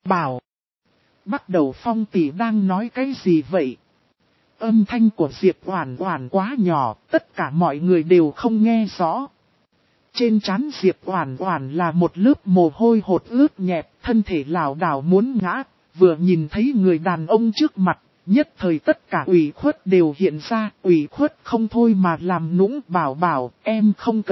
[SPEAKER 1] Bắt đầu Phong tỷ đang nói cái gì vậy? Âm thanh của Diệp Oản Oản quá nhỏ, tất cả mọi người đều không nghe rõ. Trên trán Diệp Oản Oản là một lớp mồ hôi hột ướt nhẹp, thân thể lảo đảo muốn ngã, vừa nhìn thấy người đàn ông trước mặt, nhất thời tất cả ủy khuất đều hiện ra, ủy khuất không thôi mà làm nũng, bảo em không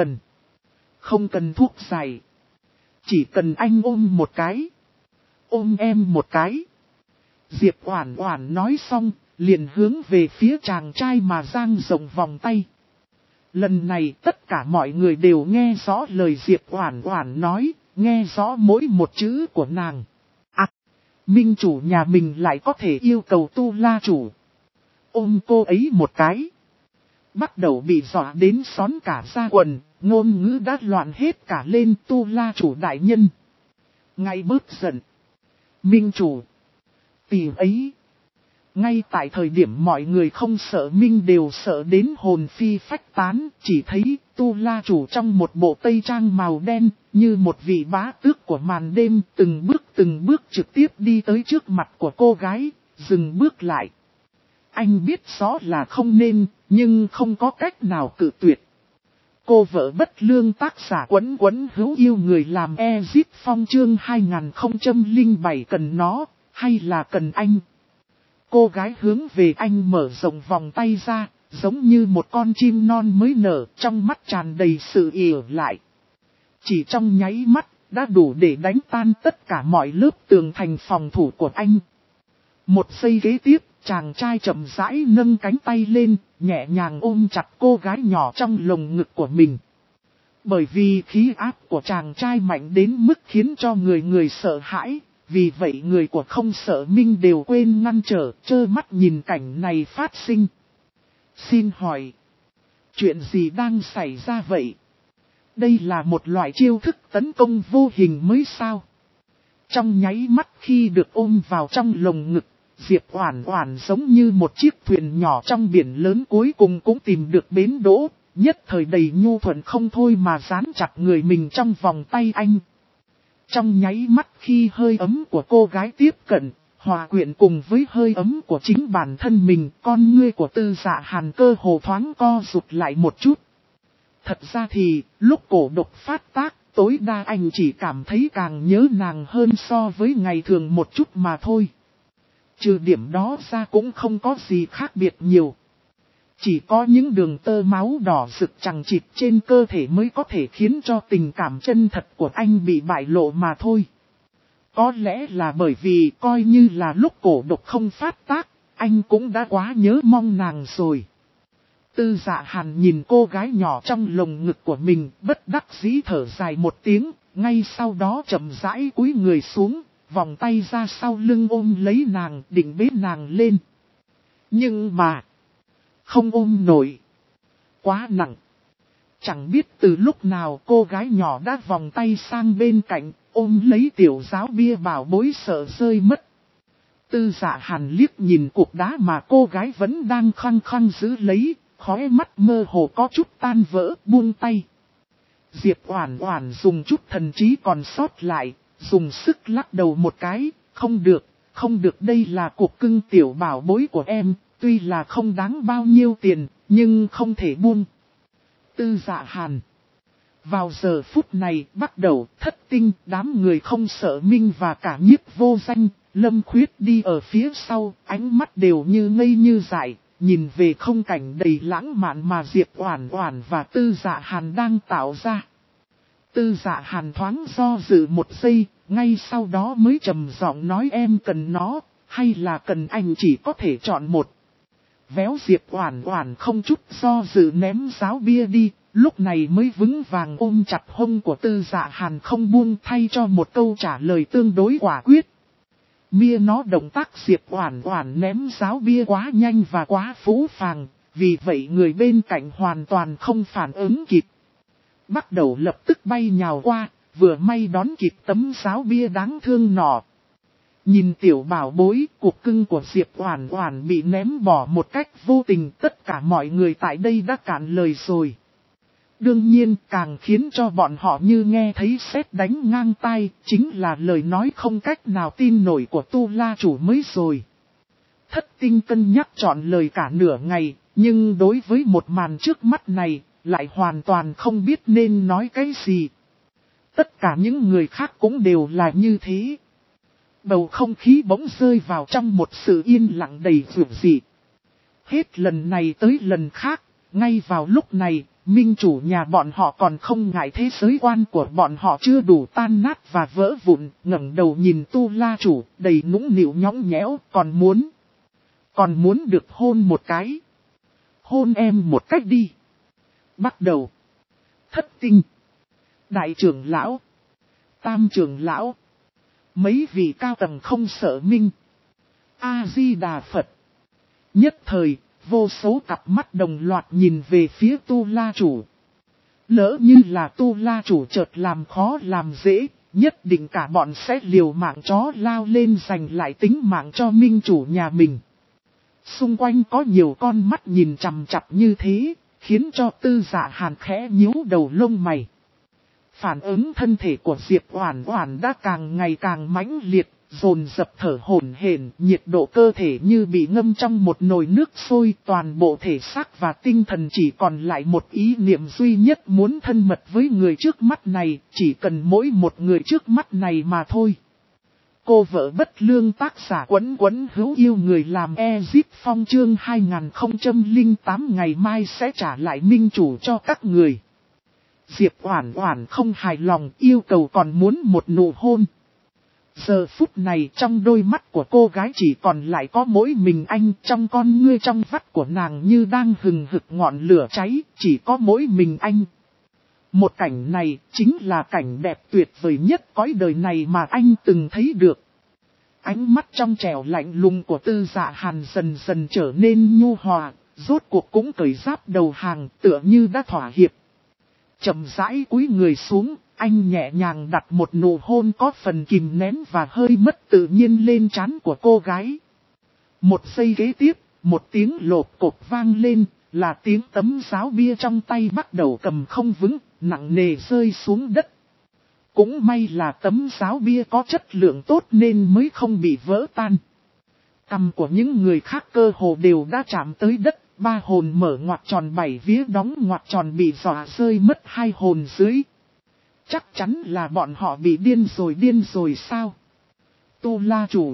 [SPEAKER 1] cần thuốc giải. Chỉ cần anh ôm một cái, ôm em một cái. Diệp Oản Oản nói xong, liền hướng về phía chàng trai mà dang rộng vòng tay. Lần này tất cả mọi người đều nghe rõ lời Diệp Oản Oản nói, nghe rõ mỗi một chữ của nàng. Minh chủ nhà mình lại có thể yêu cầu Tu La Chủ ôm cô ấy một cái. Bắt đầu bị dọa đến xón cả da quần, ngôn ngữ đã loạn hết cả lên. Tu La Chủ đại nhân, ngay bớt giận. Minh chủ, tỷ ấy. Ngay tại thời điểm mọi người không sợ Minh đều sợ đến hồn phi phách tán, chỉ thấy Tu La Chủ trong một bộ tây trang màu đen, như một vị bá tước của màn đêm, từng bước trực tiếp đi tới trước mặt của cô gái, dừng bước lại. Anh biết rõ là không nên, nhưng không có cách nào cự tuyệt. Cô vợ bất lương tác giả Quấn Quấn hữu yêu người làm Ezip Phong chương 2007 cần nó, hay là cần anh? Cô gái hướng về anh mở rộng vòng tay ra, giống như một con chim non mới nở, trong mắt tràn đầy sự ỉa lại. Chỉ trong nháy mắt, đã đủ để đánh tan tất cả mọi lớp tường thành phòng thủ của anh. Một giây kế tiếp, chàng trai chậm rãi nâng cánh tay lên, nhẹ nhàng ôm chặt cô gái nhỏ trong lồng ngực của mình. Bởi vì khí áp của chàng trai mạnh đến mức khiến cho người sợ hãi, Vì vậy người của Không Sợ Minh đều quên ngăn trở, trơ mắt nhìn cảnh này phát sinh. Xin hỏi, chuyện gì đang xảy ra vậy? Đây là một loại chiêu thức tấn công vô hình mới sao? Trong nháy mắt khi được ôm vào trong lồng ngực, Diệp Oản Oản giống như một chiếc thuyền nhỏ trong biển lớn cuối cùng cũng tìm được bến đỗ, nhất thời đầy nhu thuận không thôi mà dán chặt người mình trong vòng tay anh. Trong nháy mắt khi hơi ấm của cô gái tiếp cận, hòa quyện cùng với hơi ấm của chính bản thân mình, con ngươi của Tư Dạ Hàn cơ hồ thoáng co rụt lại một chút. Thật ra thì, lúc cổ độc phát tác, tối đa anh chỉ cảm thấy càng nhớ nàng hơn so với ngày thường một chút mà thôi. Trừ điểm đó ra cũng không có gì khác biệt nhiều. Chỉ có những đường tơ máu đỏ rực chằng chịt trên cơ thể mới có thể khiến cho tình cảm chân thật của anh bị bại lộ mà thôi. Có lẽ là bởi vì coi như là lúc cổ độc không phát tác, anh cũng đã quá nhớ mong nàng rồi. Tư Dạ Hàn nhìn cô gái nhỏ trong lồng ngực của mình, bất đắc dĩ thở dài một tiếng, ngay sau đó chậm rãi cúi người xuống, vòng tay ra sau lưng ôm lấy nàng, định bế nàng lên. Nhưng mà, không ôm nổi. Quá nặng. Chẳng biết từ lúc nào cô gái nhỏ đã vòng tay sang bên cạnh, ôm lấy tiểu giáo bia bảo bối sợ rơi mất. Tư Dạ Hàn liếc nhìn cục đá mà cô gái vẫn đang khăng khăng giữ lấy, khóe mắt mơ hồ có chút tan vỡ, buông tay. Diệp Oản Oản dùng chút thần trí còn sót lại, dùng sức lắc đầu một cái, không được đây là cục cưng tiểu bảo bối của em, tuy là không đáng bao nhiêu tiền, nhưng không thể buông. Tư Dạ Hàn. Vào giờ phút này bắt đầu Thất Tinh, đám người Không Sợ Minh và cả Nhiếp Vô Danh, Lâm Khuyết đi ở phía sau, ánh mắt đều như ngây như dại, nhìn về không cảnh đầy lãng mạn mà Diệp Oản Oản và Tư Dạ Hàn đang tạo ra. Tư Dạ Hàn thoáng do dự một giây, ngay sau đó mới trầm giọng nói em cần nó, hay là cần anh chỉ có thể chọn một. Véo Diệp Oản Oản không chút do dự ném giáo bia đi, lúc này mới vững vàng ôm chặt hông của Tư Dạ Hàn không buông thay cho một câu trả lời tương đối quả quyết. Mia nó động tác Diệp Oản Oản ném giáo bia quá nhanh và quá phũ phàng, vì vậy người bên cạnh hoàn toàn không phản ứng kịp. Bắt đầu lập tức bay nhào qua, vừa may đón kịp tấm giáo bia đáng thương nọ. Nhìn tiểu bảo bối, cục cưng của Diệp Oản Oản bị ném bỏ một cách vô tình, tất cả mọi người tại đây đã cạn lời rồi. Đương nhiên càng khiến cho bọn họ như nghe thấy sét đánh ngang tai, chính là lời nói không cách nào tin nổi của Tu La chủ mới rồi. Thất Tinh cân nhắc chọn lời cả nửa ngày, nhưng đối với một màn trước mắt này, lại hoàn toàn không biết nên nói cái gì. Tất cả những người khác cũng đều là như thế. Bầu không khí bỗng rơi vào trong một sự yên lặng đầy dường dị. Hết lần này tới lần khác, ngay vào lúc này, minh chủ nhà bọn họ còn không ngại thế giới quan của bọn họ chưa đủ tan nát và vỡ vụn, ngẩng đầu nhìn Tu La chủ, đầy nũng nịu nhõng nhẽo, còn muốn được hôn một cái. Hôn em một cách đi. Bắt đầu. Thất Tinh, Đại trưởng lão, Tam trưởng lão, mấy vị cao tầng Không Sợ Minh, A-di-đà Phật. Nhất thời, vô số cặp mắt đồng loạt nhìn về phía Tu La chủ. Lỡ như là Tu La chủ chợt làm khó làm dễ, nhất định cả bọn sẽ liều mạng chó lao lên giành lại tính mạng cho minh chủ nhà mình. Xung quanh có nhiều con mắt nhìn chằm chằm như thế, khiến cho Tư Dạ Hàn khẽ nhíu đầu lông mày. Phản ứng thân thể của Diệp Oản Oản đã càng ngày càng mãnh liệt, dồn dập thở hổn hển, nhiệt độ cơ thể như bị ngâm trong một nồi nước sôi, toàn bộ thể xác và tinh thần chỉ còn lại một ý niệm duy nhất muốn thân mật với người trước mắt này, chỉ cần mỗi một người trước mắt này mà thôi. Cô vợ bất lương tác giả Quấn Quấn hữu yêu người làm Ezip Phong chương 2008 ngày mai sẽ trả lại minh chủ cho các người. Diệp Oản Oản không hài lòng, yêu cầu còn muốn một nụ hôn. Giờ phút này trong đôi mắt của cô gái chỉ còn lại có mỗi mình anh, trong con ngươi trong vắt của nàng như đang hừng hực ngọn lửa cháy, chỉ có mỗi mình anh. Một cảnh này chính là cảnh đẹp tuyệt vời nhất cõi đời này mà anh từng thấy được. Ánh mắt trong trẻo lạnh lùng của Tư Dạ Hàn dần dần trở nên nhu hòa, rốt cuộc cũng cởi giáp đầu hàng tựa như đã thỏa hiệp. Chậm rãi cúi người xuống, anh nhẹ nhàng đặt một nụ hôn có phần kìm nén và hơi mất tự nhiên lên trán của cô gái. Một giây kế tiếp, một tiếng lộp cộp vang lên, là tiếng tấm giáo bia trong tay bắt đầu cầm không vững, nặng nề rơi xuống đất. Cũng may là tấm giáo bia có chất lượng tốt nên mới không bị vỡ tan. Cằm của những người khác cơ hồ đều đã chạm tới đất, 3 hồn mở ngoặc tròn 7 vía đóng ngoặc tròn bị dọa rơi mất 2 hồn dưới. Chắc chắn là bọn họ bị điên rồi sao? Tu La chủ,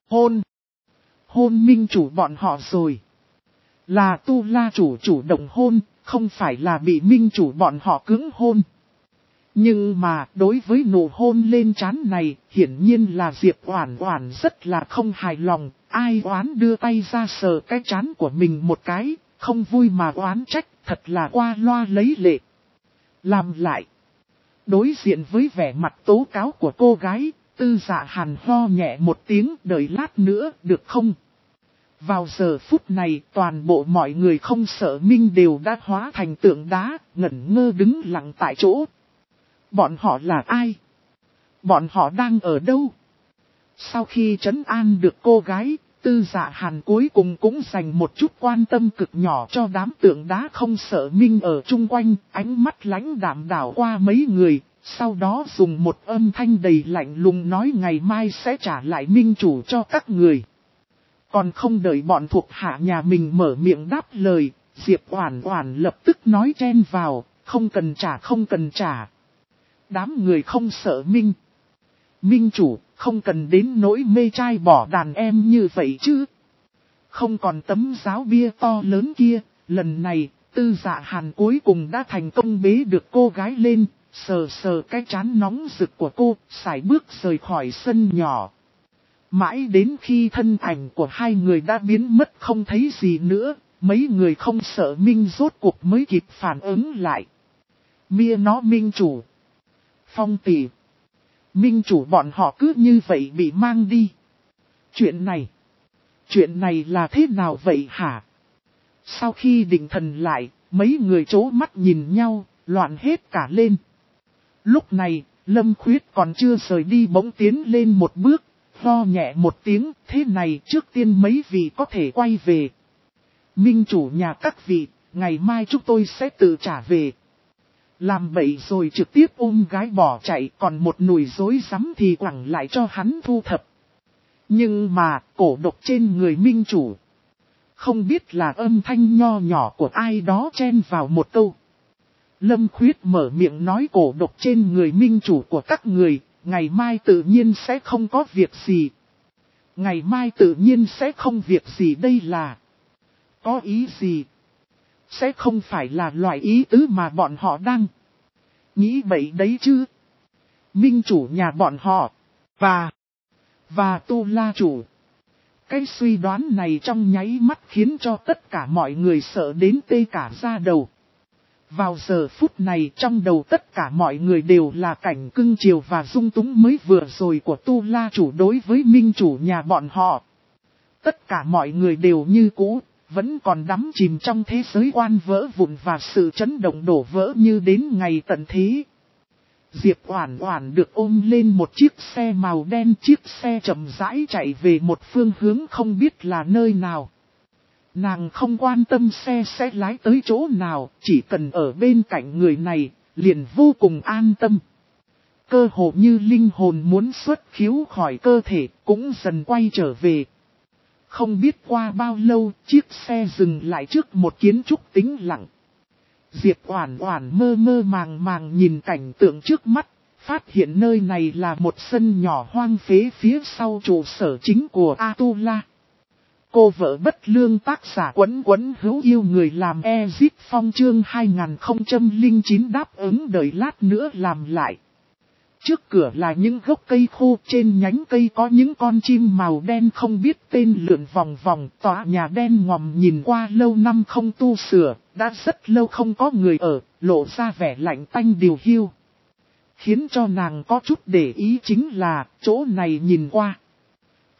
[SPEAKER 1] hôn minh chủ bọn họ rồi. Là Tu La chủ chủ động hôn, không phải là bị minh chủ bọn họ cưỡng hôn. Nhưng mà đối với nụ hôn lên trán này, hiển nhiên là Diệp Oản Oản rất là không hài lòng. Ai oán đưa tay ra sờ cái trán của mình một cái, không vui mà oán trách, thật là qua loa lấy lệ. Làm lại. Đối diện với vẻ mặt tố cáo của cô gái, Tư Dạ Hàn ho nhẹ một tiếng, đợi lát nữa được không? Vào giờ phút này, toàn bộ mọi người không sợ Minh đều đã hóa thành tượng đá, ngẩn ngơ đứng lặng tại chỗ. Bọn họ là ai? Bọn họ đang ở đâu? Sau khi trấn an được cô gái, Tư Dạ Hàn cuối cùng cũng dành một chút quan tâm cực nhỏ cho đám tượng đá không sợ Minh ở chung quanh, ánh mắt lãnh đạm đảo qua mấy người, sau đó dùng một âm thanh đầy lạnh lùng nói ngày mai sẽ trả lại Minh chủ cho các người. Còn không đợi bọn thuộc hạ nhà mình mở miệng đáp lời, Diệp Oản Oản lập tức nói chen vào, không cần trả. Đám người không sợ Minh. Minh chủ, không cần đến nỗi mê trai bỏ đàn em như vậy chứ. Không còn tấm giáo bia to lớn kia, lần này, Tư Dạ Hàn cuối cùng đã thành công bế được cô gái lên, sờ sờ cái trán nóng rực của cô, sải bước rời khỏi sân nhỏ. Mãi đến khi thân ảnh của hai người đã biến mất không thấy gì nữa, mấy người không sợ Minh rốt cuộc mới kịp phản ứng lại. Mia nó Minh chủ. Phong tỷ. Minh chủ bọn họ cứ như vậy bị mang đi. Chuyện này là thế nào vậy hả? Sau khi định thần lại, mấy người chố mắt nhìn nhau, loạn hết cả lên. Lúc này, Lâm Khuyết còn chưa rời đi bỗng tiến lên một bước, ho nhẹ một tiếng, thế này trước tiên mấy vị có thể quay về. Minh chủ nhà các vị, ngày mai chúng tôi sẽ tự trả về. Làm bậy rồi trực tiếp ôm gái bỏ chạy, còn một nùi rối rắm thì quẳng lại cho hắn thu thập. Nhưng mà, cổ độc trên người Minh chủ. Không biết là âm thanh nho nhỏ của ai đó chen vào một câu. Lâm Khuyết mở miệng nói cổ độc trên người Minh chủ của các người, ngày mai tự nhiên sẽ không có việc gì. Ngày mai tự nhiên sẽ không việc gì đây là. Có ý gì? Sẽ không phải là loại ý tứ mà bọn họ đang nghĩ bậy đấy chứ. Minh chủ nhà bọn họ, và Tu La chủ. Cái suy đoán này trong nháy mắt khiến cho tất cả mọi người sợ đến tê cả da đầu. Vào giờ phút này trong đầu tất cả mọi người đều là cảnh cưng chiều và dung túng mới vừa rồi của Tu La chủ đối với Minh chủ nhà bọn họ. Tất cả mọi người đều như cũ, vẫn còn đắm chìm trong thế giới quan vỡ vụn và sự chấn động đổ vỡ như đến ngày tận thế. Diệp Oản Oản được ôm lên một chiếc xe màu đen, chiếc xe chậm rãi chạy về một phương hướng không biết là nơi nào. Nàng không quan tâm xe sẽ lái tới chỗ nào, chỉ cần ở bên cạnh người này, liền vô cùng an tâm. Cơ hồ như linh hồn muốn xuất khiếu khỏi cơ thể, cũng dần quay trở về. Không biết qua bao lâu, chiếc xe dừng lại trước một kiến trúc tĩnh lặng. Diệp Oản Oản mơ mơ màng màng nhìn cảnh tượng trước mắt, phát hiện nơi này là một sân nhỏ hoang phế phía sau trụ sở chính của Atula. Cô vợ bất lương tác giả Quấn Quấn hữu yêu người làm Ezip Phong chương 2009 đáp ứng đợi lát nữa làm lại. Trước cửa là những gốc cây khô, trên nhánh cây có những con chim màu đen không biết tên lượn vòng vòng, tòa nhà đen ngòm nhìn qua lâu năm không tu sửa, đã rất lâu không có người ở, lộ ra vẻ lạnh tanh điều hiu. Khiến cho nàng có chút để ý chính là, chỗ này nhìn qua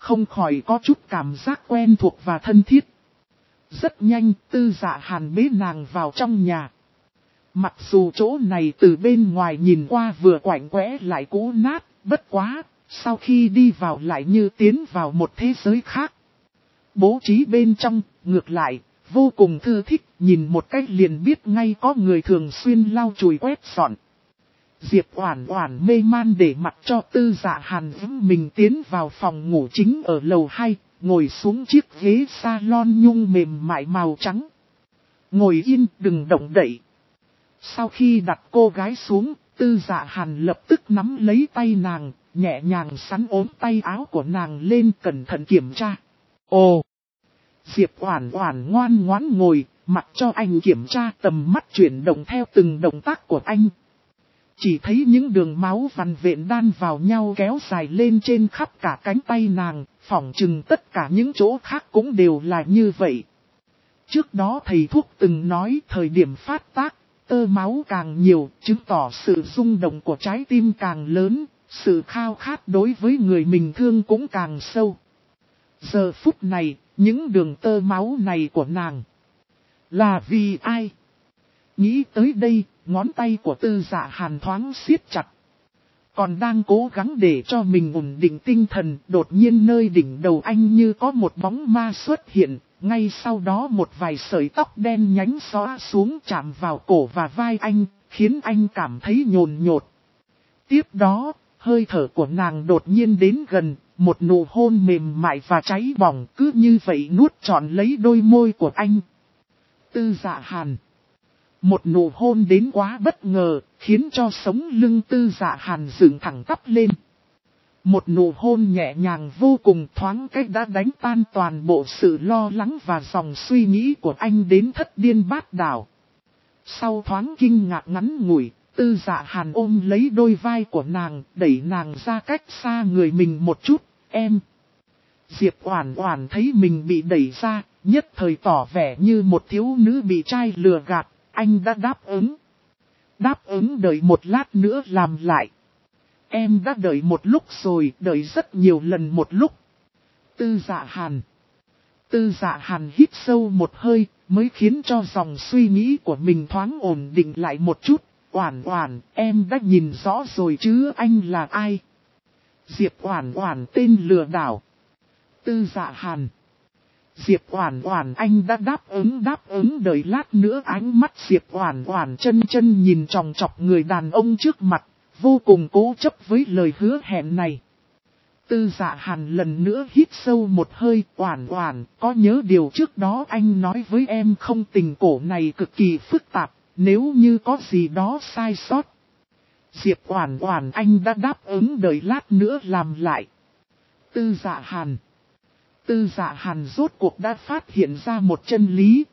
[SPEAKER 1] không khỏi có chút cảm giác quen thuộc và thân thiết. Rất nhanh, Tư Dạ Hàn bế nàng vào trong nhà. Mặc dù chỗ này từ bên ngoài nhìn qua vừa quạnh quẽ lại cũ nát, bất quá, sau khi đi vào lại như tiến vào một thế giới khác. Bố trí bên trong, ngược lại, vô cùng thư thích, nhìn một cách liền biết ngay có người thường xuyên lau chùi quét dọn. Diệp Oản Oản mê man để mặc cho Tư Dạ Hàn vững mình tiến vào phòng ngủ chính ở lầu 2, ngồi xuống chiếc ghế salon nhung mềm mại màu trắng. Ngồi yên, đừng động đậy. Sau khi đặt cô gái xuống, Tư Dạ Hàn lập tức nắm lấy tay nàng, nhẹ nhàng sắn ốm tay áo của nàng lên cẩn thận kiểm tra. Ồ! Diệp Oản Oản ngoan ngoãn ngồi, mặc cho anh kiểm tra, tầm mắt chuyển động theo từng động tác của anh. Chỉ thấy những đường máu vằn vện đan vào nhau kéo dài lên trên khắp cả cánh tay nàng, phỏng chừng tất cả những chỗ khác cũng đều là như vậy. Trước đó thầy thuốc từng nói thời điểm phát tác, tơ máu càng nhiều, chứng tỏ sự rung động của trái tim càng lớn, sự khao khát đối với người mình thương cũng càng sâu. Giờ phút này, những đường tơ máu này của nàng là vì ai? Nghĩ tới đây, ngón tay của Tư Dạ Hàn thoáng siết chặt. Còn đang cố gắng để cho mình ổn định tinh thần, đột nhiên nơi đỉnh đầu anh như có một bóng ma xuất hiện, ngay sau đó một vài sợi tóc đen nhánh xõa xuống chạm vào cổ và vai anh, khiến anh cảm thấy nhồn nhột. Tiếp đó, hơi thở của nàng đột nhiên đến gần, một nụ hôn mềm mại và cháy bỏng cứ như vậy nuốt trọn lấy đôi môi của anh. Tư Dạ Hàn. Một nụ hôn đến quá bất ngờ, khiến cho sống lưng Tư Dạ Hàn dựng thẳng tắp lên. Một nụ hôn nhẹ nhàng vô cùng thoáng cách đã đánh tan toàn bộ sự lo lắng và dòng suy nghĩ của anh đến thất điên bát đảo. Sau thoáng kinh ngạc ngắn ngủi, Tư Dạ Hàn ôm lấy đôi vai của nàng, đẩy nàng ra cách xa người mình một chút. Em. Diệp Oản Oản thấy mình bị đẩy ra, nhất thời tỏ vẻ như một thiếu nữ bị trai lừa gạt. Anh đã đáp ứng. Đáp ứng đợi một lát nữa làm lại. Em đã đợi một lúc rồi, đợi rất nhiều lần một lúc. Tư Dạ Hàn. Tư Dạ Hàn hít sâu một hơi, mới khiến cho dòng suy nghĩ của mình thoáng ổn định lại một chút. Oản Oản, em đã nhìn rõ rồi chứ anh là ai? Diệp Oản Oản tên lừa đảo. Tư Dạ Hàn. Diệp Oản Oản anh đã đáp ứng đợi lát nữa. Ánh mắt Diệp Oản Oản chân chân nhìn chòng chọc người đàn ông trước mặt, vô cùng cố chấp với lời hứa hẹn này. Tư Dạ Hàn lần nữa hít sâu một hơi. Oản Oản, có nhớ điều trước đó anh nói với em không? Tình cổ này cực kỳ phức tạp, nếu như có gì đó sai sót. Diệp Oản Oản anh đã đáp ứng đợi lát nữa làm lại. Tư Dạ Hàn. Tư Dạ Hàn rốt cuộc đã phát hiện ra một chân lý.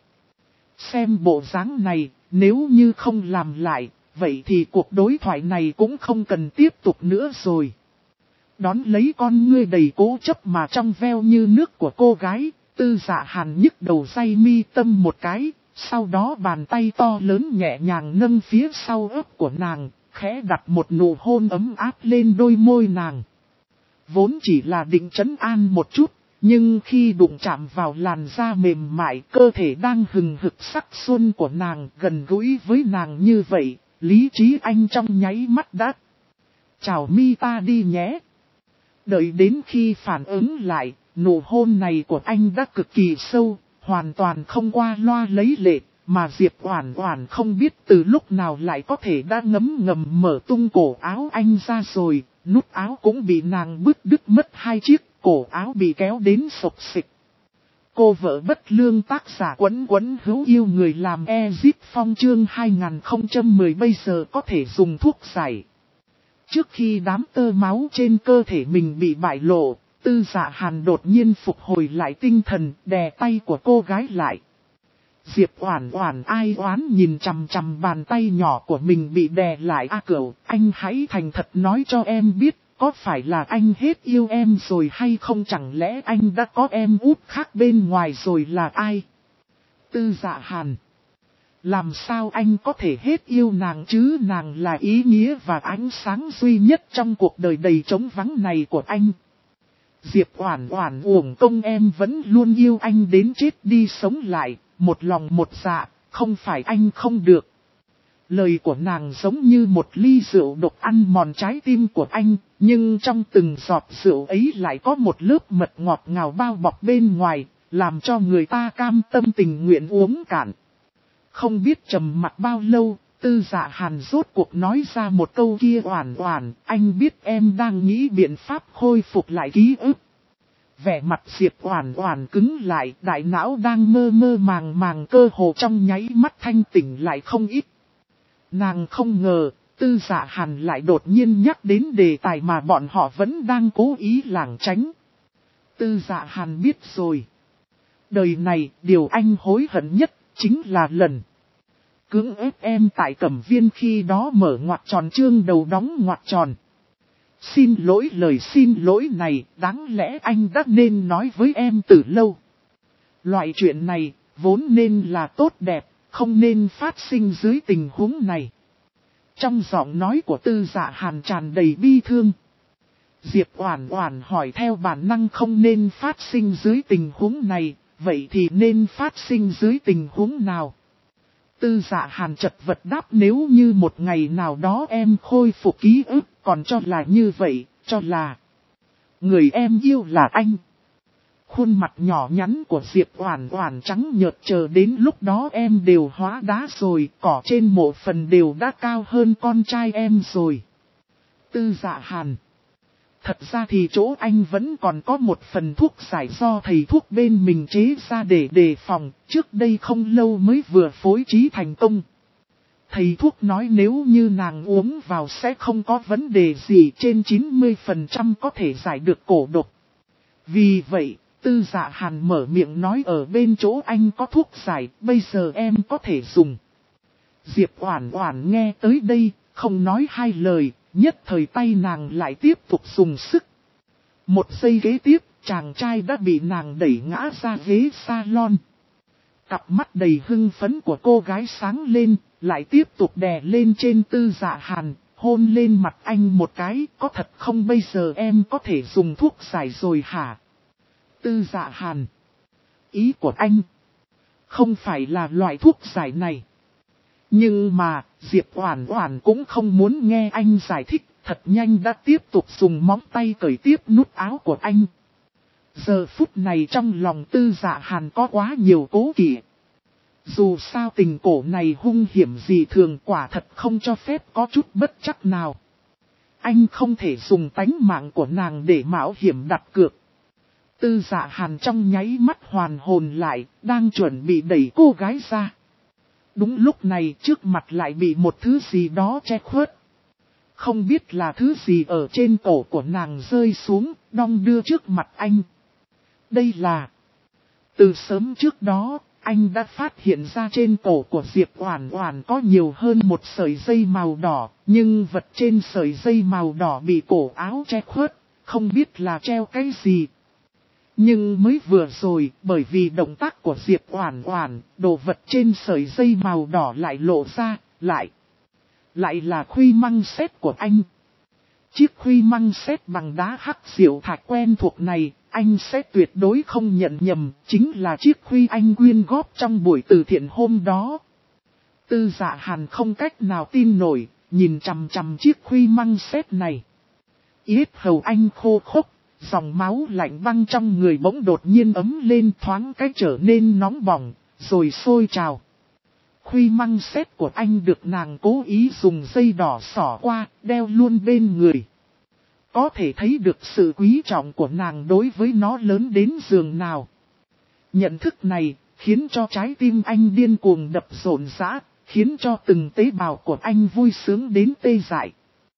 [SPEAKER 1] Xem bộ dáng này, nếu như không làm lại, vậy thì cuộc đối thoại này cũng không cần tiếp tục nữa rồi. Đón lấy con ngươi đầy cố chấp mà trong veo như nước của cô gái, Tư Dạ Hàn nhức đầu day mi tâm một cái, sau đó bàn tay to lớn nhẹ nhàng nâng phía sau ớt của nàng, khẽ đặt một nụ hôn ấm áp lên đôi môi nàng. Vốn chỉ là định trấn an một chút. Nhưng khi đụng chạm vào làn da mềm mại, cơ thể đang hừng hực sắc xuân của nàng gần gũi với nàng như vậy, lý trí anh trong nháy mắt đã. Chào mi ta đi nhé. Đợi đến khi phản ứng lại, nụ hôn này của anh đã cực kỳ sâu, hoàn toàn không qua loa lấy lệ, mà Diệp Oản Oản không biết từ lúc nào lại có thể đã ngấm mở tung cổ áo anh ra rồi, nút áo cũng bị nàng bứt đứt mất 2 chiếc. Cổ áo bị kéo đến sộc xịch. Cô vợ bất lương tác giả Quấn Quấn hữu yêu người làm Ezip Phong chương 2010 bây giờ có thể dùng thuốc giải. Trước khi đám tơ máu trên cơ thể mình bị bại lộ, Tư Dạ Hàn đột nhiên phục hồi lại tinh thần, đè tay của cô gái lại. Diệp Oản Oản ai oán nhìn chằm chằm bàn tay nhỏ của mình bị đè lại. Cửu, anh hãy thành thật nói cho em biết. Có phải là anh hết yêu em rồi hay không? Chẳng lẽ anh đã có em út khác bên ngoài rồi? Là ai? Tư Dạ Hàn. Làm sao anh có thể hết yêu nàng chứ? Nàng là ý nghĩa và ánh sáng duy nhất trong cuộc đời đầy trống vắng này của anh. Diệp Oản Oản uổng công em vẫn luôn yêu anh đến chết đi sống lại, một lòng một dạ, không phải anh không được. Lời của nàng giống như một ly rượu độc ăn mòn trái tim của anh, nhưng trong từng giọt rượu ấy lại có một lớp mật ngọt ngào bao bọc bên ngoài, làm cho người ta cam tâm tình nguyện uống cạn. Không biết trầm mặc bao lâu, Tư Dạ Hàn rốt cuộc nói ra một câu kia: Oản Oản, anh biết em đang nghĩ biện pháp khôi phục lại ký ức. Vẻ mặt Diệp Oản Oản cứng lại, đại não đang mơ mơ màng màng cơ hồ trong nháy mắt thanh tỉnh lại không ít. Nàng không ngờ, Tư Dạ Hàn lại đột nhiên nhắc đến đề tài mà bọn họ vẫn đang cố ý lảng tránh. Tư Dạ Hàn biết rồi. Đời này, điều anh hối hận nhất, chính là lần cưỡng ép em tại Cẩm Viên khi đó mở ngoặc tròn chương đầu đóng ngoặc tròn. Xin lỗi, lời xin lỗi này, đáng lẽ anh đã nên nói với em từ lâu. Loại chuyện này, vốn nên là tốt đẹp, không nên phát sinh dưới tình huống này. Trong giọng nói của Tư Dạ Hàn tràn đầy bi thương. Diệp Oản Oản hỏi theo bản năng: không nên phát sinh dưới tình huống này, vậy thì nên phát sinh dưới tình huống nào? Tư Dạ Hàn chật vật đáp: nếu như một ngày nào đó em khôi phục ký ức, còn cho là như vậy, cho là người em yêu là anh. Khuôn mặt nhỏ nhắn của Diệp Oản Oản trắng nhợt, chờ đến lúc đó em đều hóa đá rồi, cỏ trên mộ phần đều đã cao hơn con trai em rồi. Tư Dạ Hàn: thật ra thì chỗ anh vẫn còn có một phần thuốc giải do thầy thuốc bên mình chế ra để đề phòng, trước đây không lâu mới vừa phối trí thành công. Thầy thuốc nói nếu như nàng uống vào sẽ không có vấn đề gì, trên 90% có thể giải được cổ độc. Vì vậy, Tư Dạ Hàn mở miệng nói: ở bên chỗ anh có thuốc giải, bây giờ em có thể dùng. Diệp Oản Oản nghe tới đây, không nói hai lời, nhất thời tay nàng lại tiếp tục dùng sức. Một giây kế tiếp, chàng trai đã bị nàng đẩy ngã ra ghế salon. Cặp mắt đầy hưng phấn của cô gái sáng lên, lại tiếp tục đè lên trên Tư Dạ Hàn, hôn lên mặt anh một cái: có thật không, bây giờ em có thể dùng thuốc giải rồi hả? Tư Dạ Hàn: ý của anh không phải là loại thuốc giải này. Nhưng mà, Diệp Oản Oản cũng không muốn nghe anh giải thích, thật nhanh đã tiếp tục dùng móng tay cởi tiếp nút áo của anh. Giờ phút này trong lòng Tư Dạ Hàn có quá nhiều cố kỵ. Dù sao tình cổ này hung hiểm gì thường, quả thật không cho phép có chút bất chắc nào. Anh không thể dùng tánh mạng của nàng để mạo hiểm đặt cược. Tư Dạ Hàn trong nháy mắt hoàn hồn lại, đang chuẩn bị đẩy cô gái ra. Đúng lúc này trước mặt lại bị một thứ gì đó che khuất. Không biết là thứ gì ở trên cổ của nàng rơi xuống, đong đưa trước mặt anh. Đây là... Từ sớm trước đó, anh đã phát hiện ra trên cổ của Diệp Oản Oản có nhiều hơn một sợi dây màu đỏ, nhưng vật trên sợi dây màu đỏ bị cổ áo che khuất, không biết là treo cái gì. Nhưng mới vừa rồi, bởi vì động tác của Diệp Oản Oản, đồ vật trên sợi dây màu đỏ lại lộ ra, lại là khuy măng sét của anh. Chiếc khuy măng sét bằng đá hắc diệu thạch quen thuộc này, anh sẽ tuyệt đối không nhận nhầm, chính là chiếc khuy anh quyên góp trong buổi từ thiện hôm đó. Tư Dạ Hàn không cách nào tin nổi, nhìn chằm chằm chiếc khuy măng sét này. Yết hầu anh khô khốc. Dòng máu lạnh băng trong người bỗng đột nhiên ấm lên, thoáng cái trở nên nóng bỏng, rồi sôi trào. Khuy măng sét của anh được nàng cố ý dùng dây đỏ xỏ qua, đeo luôn bên người. Có thể thấy được sự quý trọng của nàng đối với nó lớn đến giường nào. Nhận thức này, khiến cho trái tim anh điên cuồng đập rộn rã, khiến cho từng tế bào của anh vui sướng đến tê dại.